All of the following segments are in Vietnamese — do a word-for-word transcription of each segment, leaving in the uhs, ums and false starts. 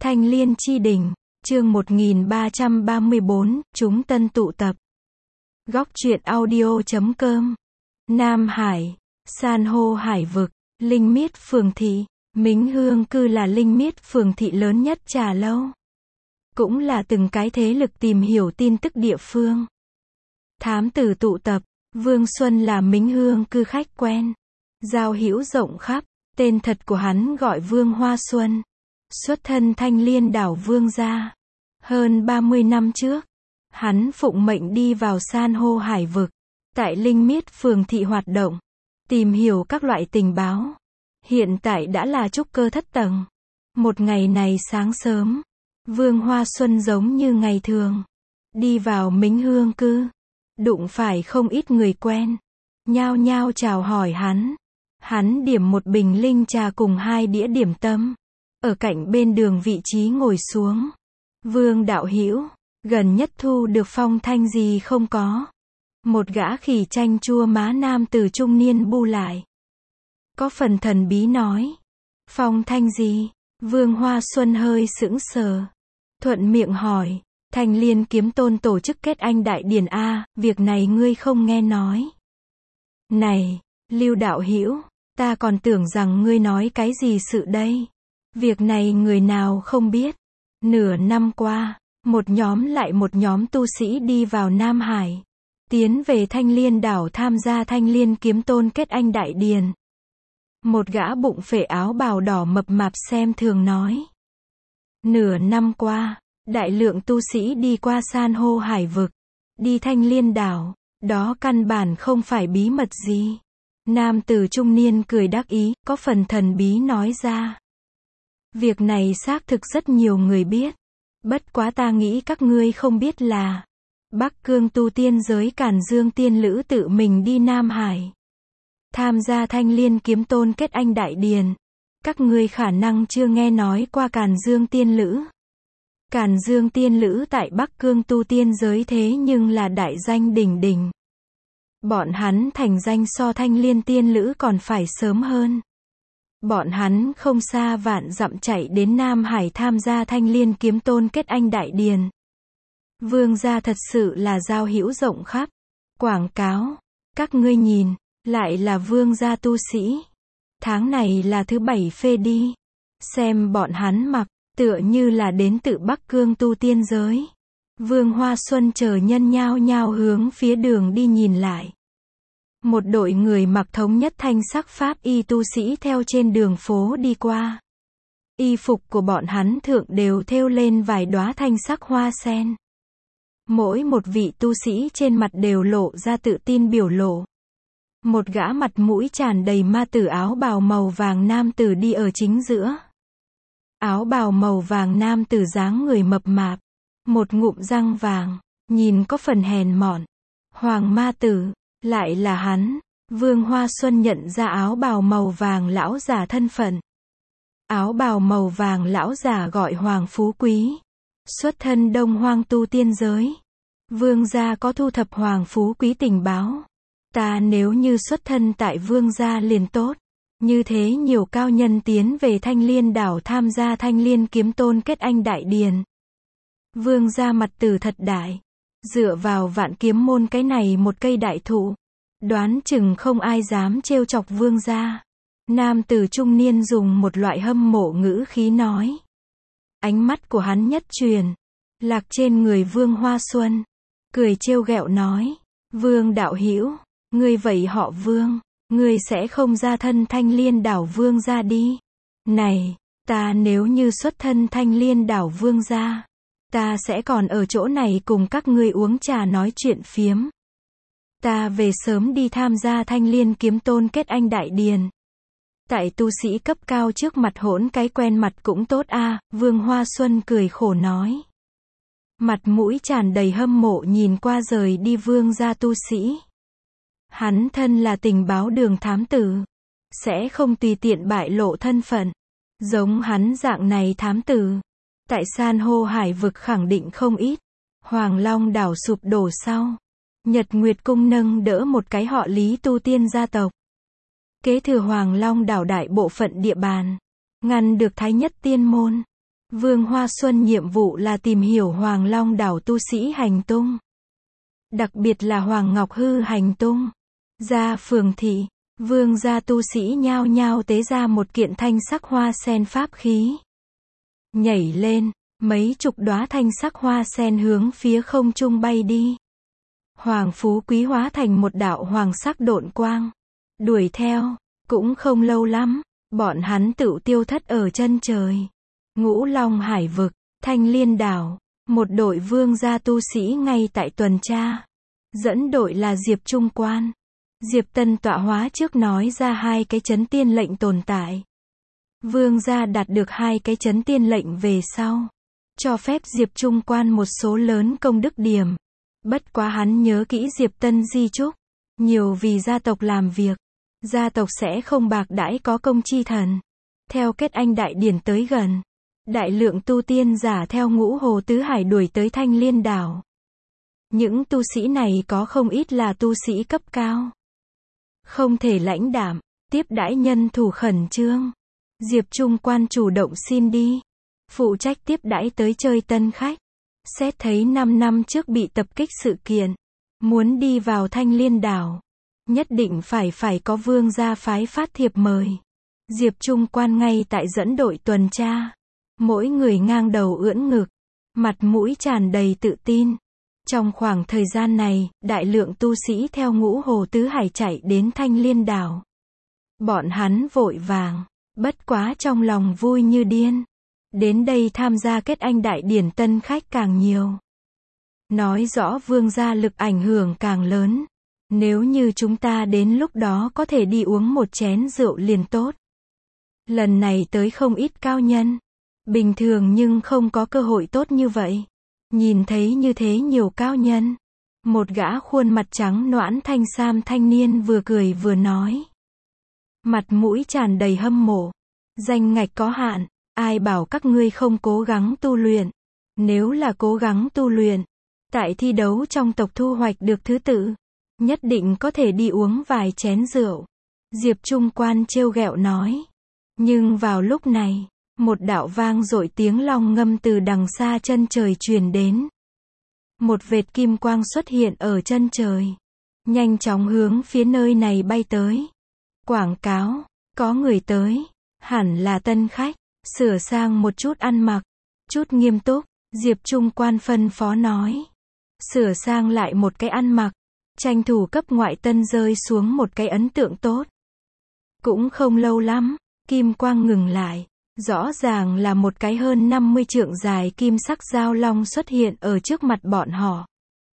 Thanh Liên Chi Đỉnh, chương một nghìn ba trăm ba mươi bốn, chúng tân tụ tập. Góc truyện audio chấm com. Nam Hải, san hô hải vực, Linh Miết Phường Thị, Mính Hương Cư là Linh Miết Phường Thị lớn nhất Trà Lâu. Cũng là từng cái thế lực tìm hiểu tin tức địa phương. Thám tử tụ tập, Vương Xuân là Mính Hương Cư khách quen. Giao hữu rộng khắp, tên thật của hắn gọi Vương Hoa Xuân. Xuất thân Thanh Liên đảo Vương gia. Hơn ba mươi năm trước, hắn phụng mệnh đi vào san hô hải vực, tại Linh Miết Phường Thị hoạt động, tìm hiểu các loại tình báo. Hiện tại đã là trúc cơ thất tầng. Một ngày này sáng sớm, Vương Hoa Xuân giống như ngày thường, đi vào Mính Hương Cư, đụng phải không ít người quen, nhao nhao chào hỏi hắn. Hắn điểm một bình linh trà cùng hai đĩa điểm tâm, ở cạnh bên đường vị trí ngồi xuống. Vương đạo hữu, gần nhất thu được phong thanh gì không có? Một gã khỉ chanh chua má nam từ trung niên bu lại. Có phần thần bí nói. Phong thanh gì? Vương Hoa Xuân hơi sững sờ. Thuận miệng hỏi, Thanh Liên kiếm tôn tổ chức kết anh đại điển a, việc này ngươi không nghe nói. Này, Lưu đạo hữu, ta còn tưởng rằng ngươi nói cái gì sự đây. Việc này người nào không biết. Nửa năm qua, một nhóm lại một nhóm tu sĩ đi vào Nam Hải, tiến về Thanh Liên đảo tham gia Thanh Liên kiếm tôn kết anh đại điển. Một gã bụng phệ áo bào đỏ mập mạp xem thường nói. Nửa năm qua, đại lượng tu sĩ đi qua san hô hải vực, đi Thanh Liên đảo, đó căn bản không phải bí mật gì. Nam tử trung niên cười đắc ý, có phần thần bí nói ra. Việc này xác thực rất nhiều người biết. Bất quá ta nghĩ các ngươi không biết là Bắc Cương tu tiên giới Càn Dương tiên lữ tự mình đi Nam Hải, tham gia Thanh Liên kiếm tôn kết anh đại điển. Các ngươi khả năng chưa nghe nói qua Càn Dương tiên lữ. Càn Dương tiên lữ tại Bắc Cương tu tiên giới thế nhưng là đại danh đỉnh đỉnh. Bọn hắn thành danh so Thanh Liên tiên lữ còn phải sớm hơn. Bọn hắn không xa vạn dặm chạy đến Nam Hải tham gia Thanh Liên kiếm tôn kết anh đại điển. Vương gia thật sự là giao hữu rộng khắp. Quảng cáo, các ngươi nhìn, lại là vương gia tu sĩ. Tháng này là thứ bảy phê đi. Xem bọn hắn mặc, tựa như là đến từ Bắc Cương tu tiên giới. Vương Hoa Xuân chờ nhân nhao nhao hướng phía đường đi nhìn lại. Một đội người mặc thống nhất thanh sắc pháp y tu sĩ theo trên đường phố đi qua. Y phục của bọn hắn thượng đều thêu lên vài đóa thanh sắc hoa sen. Mỗi một vị tu sĩ trên mặt đều lộ ra tự tin biểu lộ. Một gã mặt mũi tràn đầy ma tử áo bào màu vàng nam tử đi ở chính giữa. Áo bào màu vàng nam tử dáng người mập mạp, một ngụm răng vàng, nhìn có phần hèn mọn. Hoàng ma tử, lại là hắn. Vương Hoa Xuân nhận ra áo bào màu vàng lão giả thân phận. Áo bào màu vàng lão giả gọi Hoàng Phú Quý, xuất thân Đông Hoang tu tiên giới. Vương gia có thu thập Hoàng Phú Quý tình báo. Ta nếu như xuất thân tại vương gia liền tốt. Như thế nhiều cao nhân tiến về Thanh Liên đảo tham gia Thanh Liên kiếm tôn kết anh đại điển. Vương gia mặt tử thật đại. Dựa vào Vạn Kiếm môn cái này một cây đại thụ, đoán chừng không ai dám trêu chọc vương gia. Nam tử trung niên dùng một loại hâm mộ ngữ khí nói. Ánh mắt của hắn nhất truyền, lạc trên người Vương Hoa Xuân, cười trêu ghẹo nói. Vương đạo hữu, ngươi vậy họ Vương, ngươi sẽ không ra thân Thanh Liên đảo vương gia đi. Này, ta nếu như xuất thân Thanh Liên đảo vương gia, ta sẽ còn ở chỗ này cùng các ngươi uống trà nói chuyện phiếm. Ta về sớm đi tham gia Thanh Liên kiếm tôn kết anh đại điển. Tại tu sĩ cấp cao trước mặt hỗn cái quen mặt cũng tốt a. À, Vương Hoa Xuân cười khổ nói. Mặt mũi tràn đầy hâm mộ nhìn qua rời đi vương gia tu sĩ. Hắn thân là tình báo đường thám tử, sẽ không tùy tiện bại lộ thân phận. Giống hắn dạng này thám tử, tại san hô hải vực khẳng định không ít. Hoàng Long đảo sụp đổ sau, Nhật Nguyệt cung nâng đỡ một cái họ Lý tu tiên gia tộc, kế thừa Hoàng Long đảo đại bộ phận địa bàn, ngăn được Thái Nhất tiên môn. Vương Hoa Xuân nhiệm vụ là tìm hiểu Hoàng Long đảo tu sĩ hành tung. Đặc biệt là Hoàng Ngọc Hư hành tung. Ra phường thị, vương gia tu sĩ nhao nhao tế ra một kiện thanh sắc hoa sen pháp khí. Nhảy lên, mấy chục đóa thanh sắc hoa sen hướng phía không trung bay đi. Hoàng phú quý hóa thành một đạo hoàng sắc độn quang. Đuổi theo, cũng không lâu lắm, bọn hắn tựu tiêu thất ở chân trời. Ngũ Long hải vực, Thanh Liên đảo, một đội vương gia tu sĩ ngay tại tuần tra. Dẫn đội là Diệp Trung Quan. Diệp Tân tọa hóa trước nói ra hai cái chấn tiên lệnh tồn tại. Vương gia đạt được hai cái chấn tiên lệnh về sau, cho phép Diệp Trung Quan một số lớn công đức điểm. Bất quá hắn nhớ kỹ Diệp Tân di chúc, nhiều vì gia tộc làm việc, gia tộc sẽ không bạc đãi có công chi thần. Theo kết anh đại điển tới gần, đại lượng tu tiên giả theo Ngũ Hồ Tứ Hải đuổi tới Thanh Liên đảo. Những tu sĩ này có không ít là tu sĩ cấp cao. Không thể lãnh đạm, tiếp đãi nhân thủ khẩn trương. Diệp Trung Quan chủ động xin đi, phụ trách tiếp đãi tới chơi tân khách. Xét thấy năm năm trước bị tập kích sự kiện, muốn đi vào Thanh Liên đảo, nhất định phải phải có vương gia phái phát thiệp mời. Diệp Trung Quan ngay tại dẫn đội tuần tra, mỗi người ngang đầu ưỡn ngực, mặt mũi tràn đầy tự tin. Trong khoảng thời gian này, đại lượng tu sĩ theo Ngũ Hồ Tứ Hải chạy đến Thanh Liên đảo. Bọn hắn vội vàng, bất quá trong lòng vui như điên. Đến đây tham gia kết anh đại điển tân khách càng nhiều. Nói rõ vương gia lực ảnh hưởng càng lớn. Nếu như chúng ta đến lúc đó có thể đi uống một chén rượu liền tốt. Lần này tới không ít cao nhân. Bình thường nhưng không có cơ hội tốt như vậy. Nhìn thấy như thế nhiều cao nhân. Một gã khuôn mặt trắng nõn thanh sam thanh niên vừa cười vừa nói. Mặt mũi tràn đầy hâm mộ. Danh ngạch có hạn, ai bảo các ngươi không cố gắng tu luyện. Nếu là cố gắng tu luyện, tại thi đấu trong tộc thu hoạch được thứ tự, nhất định có thể đi uống vài chén rượu. Diệp Trung Quan trêu ghẹo nói. Nhưng vào lúc này, một đạo vang dội tiếng long ngâm từ đằng xa chân trời truyền đến. Một vệt kim quang xuất hiện ở chân trời, nhanh chóng hướng phía nơi này bay tới. Quảng cáo, có người tới, hẳn là tân khách, sửa sang một chút ăn mặc, chút nghiêm túc, Diệp Trung Quan phân phó nói. Sửa sang lại một cái ăn mặc, tranh thủ cấp ngoại tân rơi xuống một cái ấn tượng tốt. Cũng không lâu lắm, kim quang ngừng lại. Rõ ràng là một cái hơn năm mươi trượng dài kim sắc dao long xuất hiện ở trước mặt bọn họ.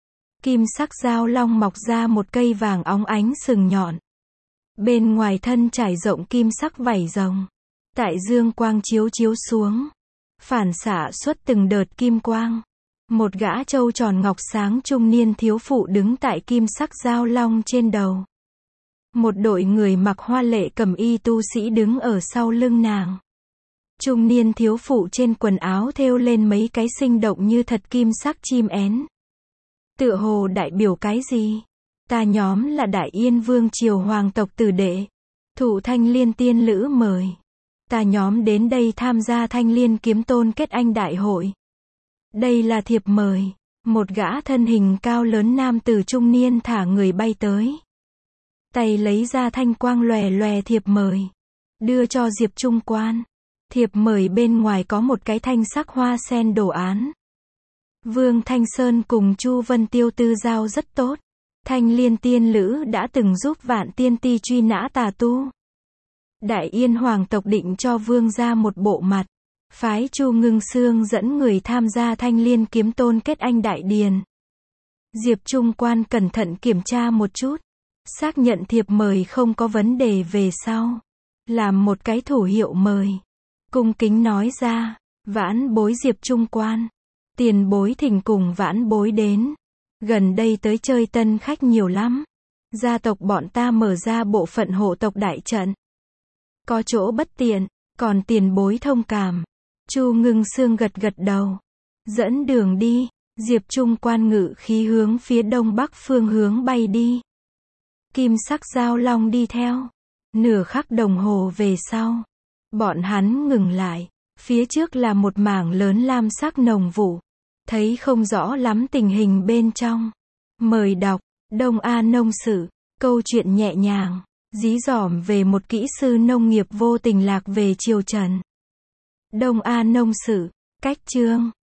Kim sắc dao long mọc ra một cây vàng óng ánh sừng nhọn. Bên ngoài thân trải rộng kim sắc vảy rồng. Tại dương quang chiếu chiếu xuống, phản xạ xuất từng đợt kim quang. Một gã trâu tròn ngọc sáng trung niên thiếu phụ đứng tại kim sắc dao long trên đầu. Một đội người mặc hoa lệ cẩm y tu sĩ đứng ở sau lưng nàng. Trung niên thiếu phụ trên quần áo thêu lên mấy cái sinh động như thật kim sắc chim én. Tựa hồ đại biểu cái gì? Ta nhóm là Đại Yên Vương triều hoàng tộc tử đệ. Thụ Thanh Liên tiên lữ mời. Ta nhóm đến đây tham gia Thanh Liên kiếm tôn kết anh đại hội. Đây là thiệp mời. Một gã thân hình cao lớn nam tử trung niên thả người bay tới. Tay lấy ra thanh quang lòe lòe thiệp mời. Đưa cho Diệp Trung Quan. Thiệp mời bên ngoài có một cái thanh sắc hoa sen đồ án. Vương Thanh Sơn cùng Chu Vân Tiêu tư giao rất tốt. Thanh Liên tiên lữ đã từng giúp Vạn Tiên Ti truy nã tà tu. Đại Yên hoàng tộc định cho vương gia một bộ mặt. Phái Chu Ngưng Sương dẫn người tham gia Thanh Liên kiếm tôn kết anh đại điền. Diệp Trung Quan cẩn thận kiểm tra một chút. Xác nhận thiệp mời không có vấn đề về sau. Làm một cái thủ hiệu mời. Cung kính nói ra, vãn bối Diệp Trung Quan. Tiền bối thỉnh cùng vãn bối đến. Gần đây tới chơi tân khách nhiều lắm. Gia tộc bọn ta mở ra bộ phận hộ tộc đại trận. Có chỗ bất tiện, còn tiền bối thông cảm. Chu Ngưng Sương gật gật đầu. Dẫn đường đi, Diệp Trung Quan ngự khí hướng phía đông bắc phương hướng bay đi. Kim sắc dao long đi theo. Nửa khắc đồng hồ về sau. Bọn hắn ngừng lại, Phía trước là một mảng lớn lam sắc nồng vụ. Thấy không rõ lắm tình hình bên trong. Mời đọc. Đông A Nông Sự. Câu chuyện nhẹ nhàng, dí dỏm về một kỹ sư nông nghiệp vô tình lạc về triều Trần. Đông A Nông Sự. Cách chương.